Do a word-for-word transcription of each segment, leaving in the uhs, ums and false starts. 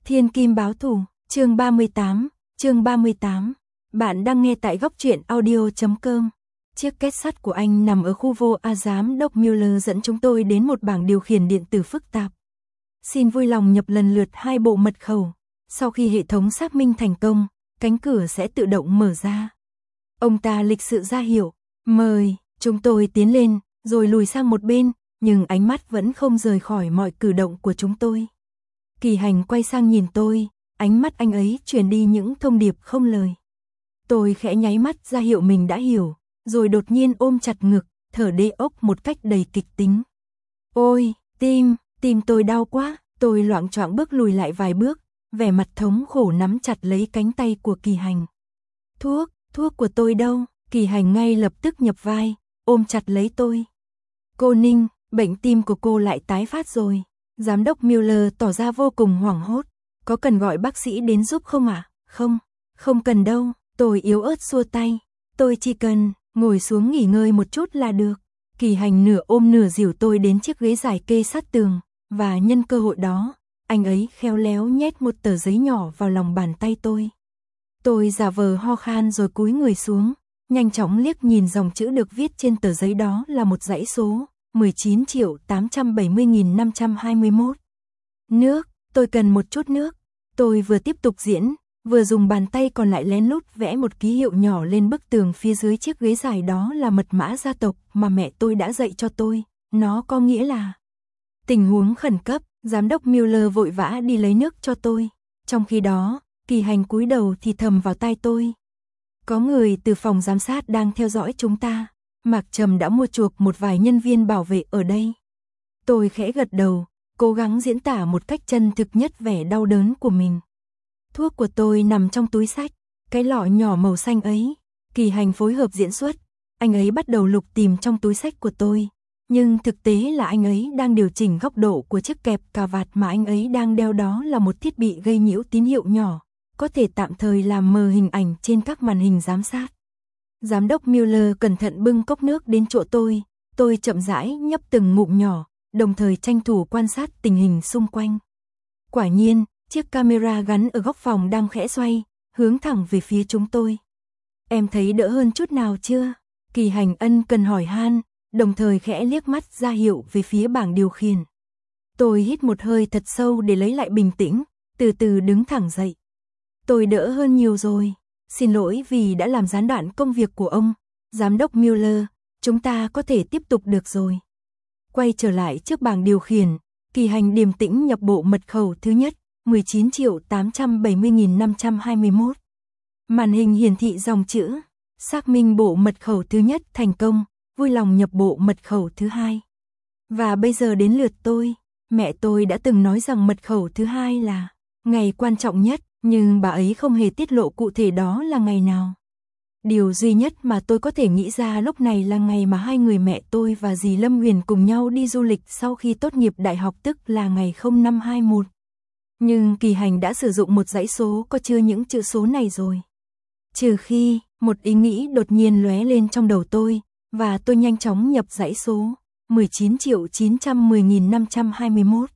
Thiên Kim Báo Thù, chương ba mươi tám, chương ba mươi tám. Bạn đang nghe tại góc truyện audio chấm com. Chiếc két sắt của anh nằm ở khu vô A. Giám đốc Mueller dẫn chúng tôi đến một bảng điều khiển điện tử phức tạp. Xin vui lòng nhập lần lượt hai bộ mật khẩu. Sau khi hệ thống xác minh thành công, cánh cửa sẽ tự động mở ra. Ông ta lịch sự ra hiệu, mời, chúng tôi tiến lên, rồi lùi sang một bên, nhưng ánh mắt vẫn không rời khỏi mọi cử động của chúng tôi. Kỳ Hành quay sang nhìn tôi, ánh mắt anh ấy truyền đi những thông điệp không lời. Tôi khẽ nháy mắt ra hiệu mình đã hiểu, rồi đột nhiên ôm chặt ngực, thở đê ốc một cách đầy kịch tính. Ôi, tim, tim tôi đau quá, tôi loạng choạng bước lùi lại vài bước, vẻ mặt thống khổ nắm chặt lấy cánh tay của Kỳ Hành. Thuốc, thuốc của tôi đâu? Kỳ Hành ngay lập tức nhập vai, ôm chặt lấy tôi. Cô Ninh, bệnh tim của cô lại tái phát rồi. Giám đốc Mueller tỏ ra vô cùng hoảng hốt. Có cần gọi bác sĩ đến giúp không ạ? À? Không, không cần đâu, tôi yếu ớt xua tay. Tôi chỉ cần ngồi xuống nghỉ ngơi một chút là được. Kỳ Hành nửa ôm nửa dìu tôi đến chiếc ghế dài kê sát tường, và nhân cơ hội đó, anh ấy khéo léo nhét một tờ giấy nhỏ vào lòng bàn tay tôi. Tôi giả vờ ho khan rồi cúi người xuống, nhanh chóng liếc nhìn dòng chữ được viết trên tờ giấy đó là một dãy số. mười chín triệu tám trăm bảy mươi nghìn năm trăm hai mươi mốt. Nước, tôi cần một chút nước. Tôi vừa tiếp tục diễn, vừa dùng bàn tay còn lại lén lút vẽ một ký hiệu nhỏ lên bức tường phía dưới chiếc ghế dài, đó là mật mã gia tộc mà mẹ tôi đã dạy cho tôi. Nó có nghĩa là tình huống khẩn cấp, giám đốc Mueller vội vã đi lấy nước cho tôi. Trong khi đó, Kỳ Hành cúi đầu thì thầm vào tai tôi. Có người từ phòng giám sát đang theo dõi chúng ta. Mạc Trầm đã mua chuộc một vài nhân viên bảo vệ ở đây. Tôi khẽ gật đầu, cố gắng diễn tả một cách chân thực nhất vẻ đau đớn của mình. Thuốc của tôi nằm trong túi sách, cái lọ nhỏ màu xanh ấy. Kỳ Hành phối hợp diễn xuất, anh ấy bắt đầu lục tìm trong túi sách của tôi. Nhưng thực tế là anh ấy đang điều chỉnh góc độ của chiếc kẹp cà vạt mà anh ấy đang đeo, đó là một thiết bị gây nhiễu tín hiệu nhỏ, có thể tạm thời làm mờ hình ảnh trên các màn hình giám sát. Giám đốc Mueller cẩn thận bưng cốc nước đến chỗ tôi, tôi chậm rãi nhấp từng ngụm nhỏ, đồng thời tranh thủ quan sát tình hình xung quanh. Quả nhiên, chiếc camera gắn ở góc phòng đang khẽ xoay, hướng thẳng về phía chúng tôi. Em thấy đỡ hơn chút nào chưa? Kỳ Hành ân cần hỏi han, đồng thời khẽ liếc mắt ra hiệu về phía bảng điều khiển. Tôi hít một hơi thật sâu để lấy lại bình tĩnh, từ từ đứng thẳng dậy. Tôi đỡ hơn nhiều rồi. Xin lỗi vì đã làm gián đoạn công việc của ông, giám đốc Mueller, chúng ta có thể tiếp tục được rồi. Quay trở lại trước bảng điều khiển, Kỳ Hành điềm tĩnh nhập bộ mật khẩu thứ nhất, mười chín triệu tám trăm bảy mươi nghìn năm trăm hai mươi mốt. Màn hình hiển thị dòng chữ, xác minh bộ mật khẩu thứ nhất thành công, vui lòng nhập bộ mật khẩu thứ hai. Và bây giờ đến lượt tôi, mẹ tôi đã từng nói rằng mật khẩu thứ hai là ngày quan trọng nhất. Nhưng bà ấy không hề tiết lộ cụ thể đó là ngày nào. Điều duy nhất mà tôi có thể nghĩ ra lúc này là ngày mà hai người mẹ tôi và dì Lâm Huyền cùng nhau đi du lịch sau khi tốt nghiệp đại học, tức là ngày không năm hai mốt. Nhưng Kỳ Hành đã sử dụng một dãy số có chứa những chữ số này rồi. Trừ khi, một ý nghĩ đột nhiên lóe lên trong đầu tôi, và tôi nhanh chóng nhập dãy số mười chín triệu chín trăm mười nghìn năm trăm hai mươi mốt.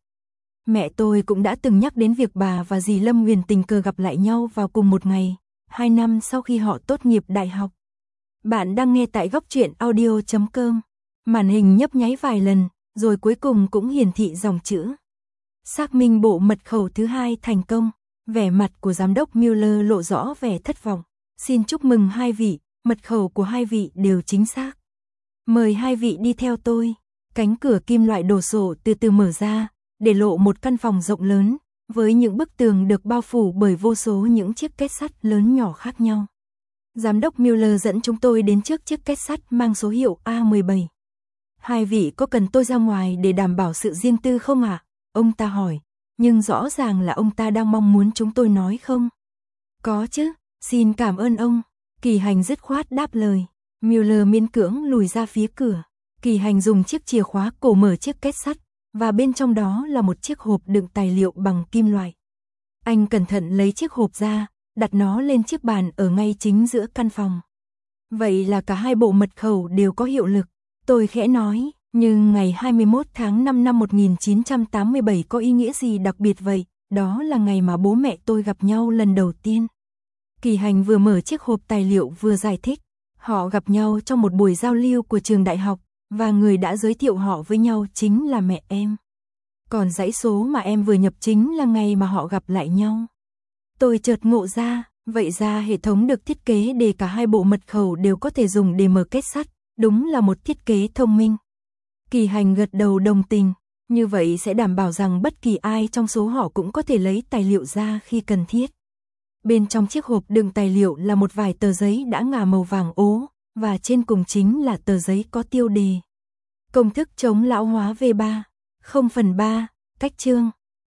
Mẹ tôi cũng đã từng nhắc đến việc bà và dì Lâm Huyền tình cờ gặp lại nhau vào cùng một ngày, hai năm sau khi họ tốt nghiệp đại học. Bạn đang nghe tại góc truyện audio chấm com. Màn hình nhấp nháy vài lần, rồi cuối cùng cũng hiển thị dòng chữ. Xác minh bộ mật khẩu thứ hai thành công. Vẻ mặt của giám đốc Mueller lộ rõ vẻ thất vọng. Xin chúc mừng hai vị, mật khẩu của hai vị đều chính xác. Mời hai vị đi theo tôi. Cánh cửa kim loại đồ sộ từ từ mở ra, để lộ một căn phòng rộng lớn, với những bức tường được bao phủ bởi vô số những chiếc két sắt lớn nhỏ khác nhau. Giám đốc Mueller dẫn chúng tôi đến trước chiếc két sắt mang số hiệu A mười bảy. Hai vị có cần tôi ra ngoài để đảm bảo sự riêng tư không ạ? À? Ông ta hỏi, nhưng rõ ràng là ông ta đang mong muốn chúng tôi nói không. Có chứ, xin cảm ơn ông. Kỳ Hành dứt khoát đáp lời. Mueller miễn cưỡng lùi ra phía cửa. Kỳ Hành dùng chiếc chìa khóa cổ mở chiếc két sắt, và bên trong đó là một chiếc hộp đựng tài liệu bằng kim loại. Anh cẩn thận lấy chiếc hộp ra, đặt nó lên chiếc bàn ở ngay chính giữa căn phòng. Vậy là cả hai bộ mật khẩu đều có hiệu lực. Tôi khẽ nói, nhưng ngày hai mươi mốt tháng năm năm một nghìn chín trăm tám mươi bảy có ý nghĩa gì đặc biệt vậy? đó là ngày mà bố mẹ tôi gặp nhau lần đầu tiên. Kỳ Hành vừa mở chiếc hộp tài liệu vừa giải thích, họ gặp nhau trong một buổi giao lưu của trường đại học, và người đã giới thiệu họ với nhau chính là mẹ em. Còn dãy số mà em vừa nhập chính là ngày mà họ gặp lại nhau. Tôi chợt ngộ ra, vậy ra hệ thống được thiết kế để cả hai bộ mật khẩu đều có thể dùng để mở kết sắt, đúng là một thiết kế thông minh. Kỳ Hành gật đầu đồng tình, như vậy sẽ đảm bảo rằng bất kỳ ai trong số họ cũng có thể lấy tài liệu ra khi cần thiết. Bên trong chiếc hộp đựng tài liệu là một vài tờ giấy đã ngả màu vàng ố, và trên cùng chính là tờ giấy có tiêu đề: Công thức chống lão hóa V ba, không phần ba, cách chương.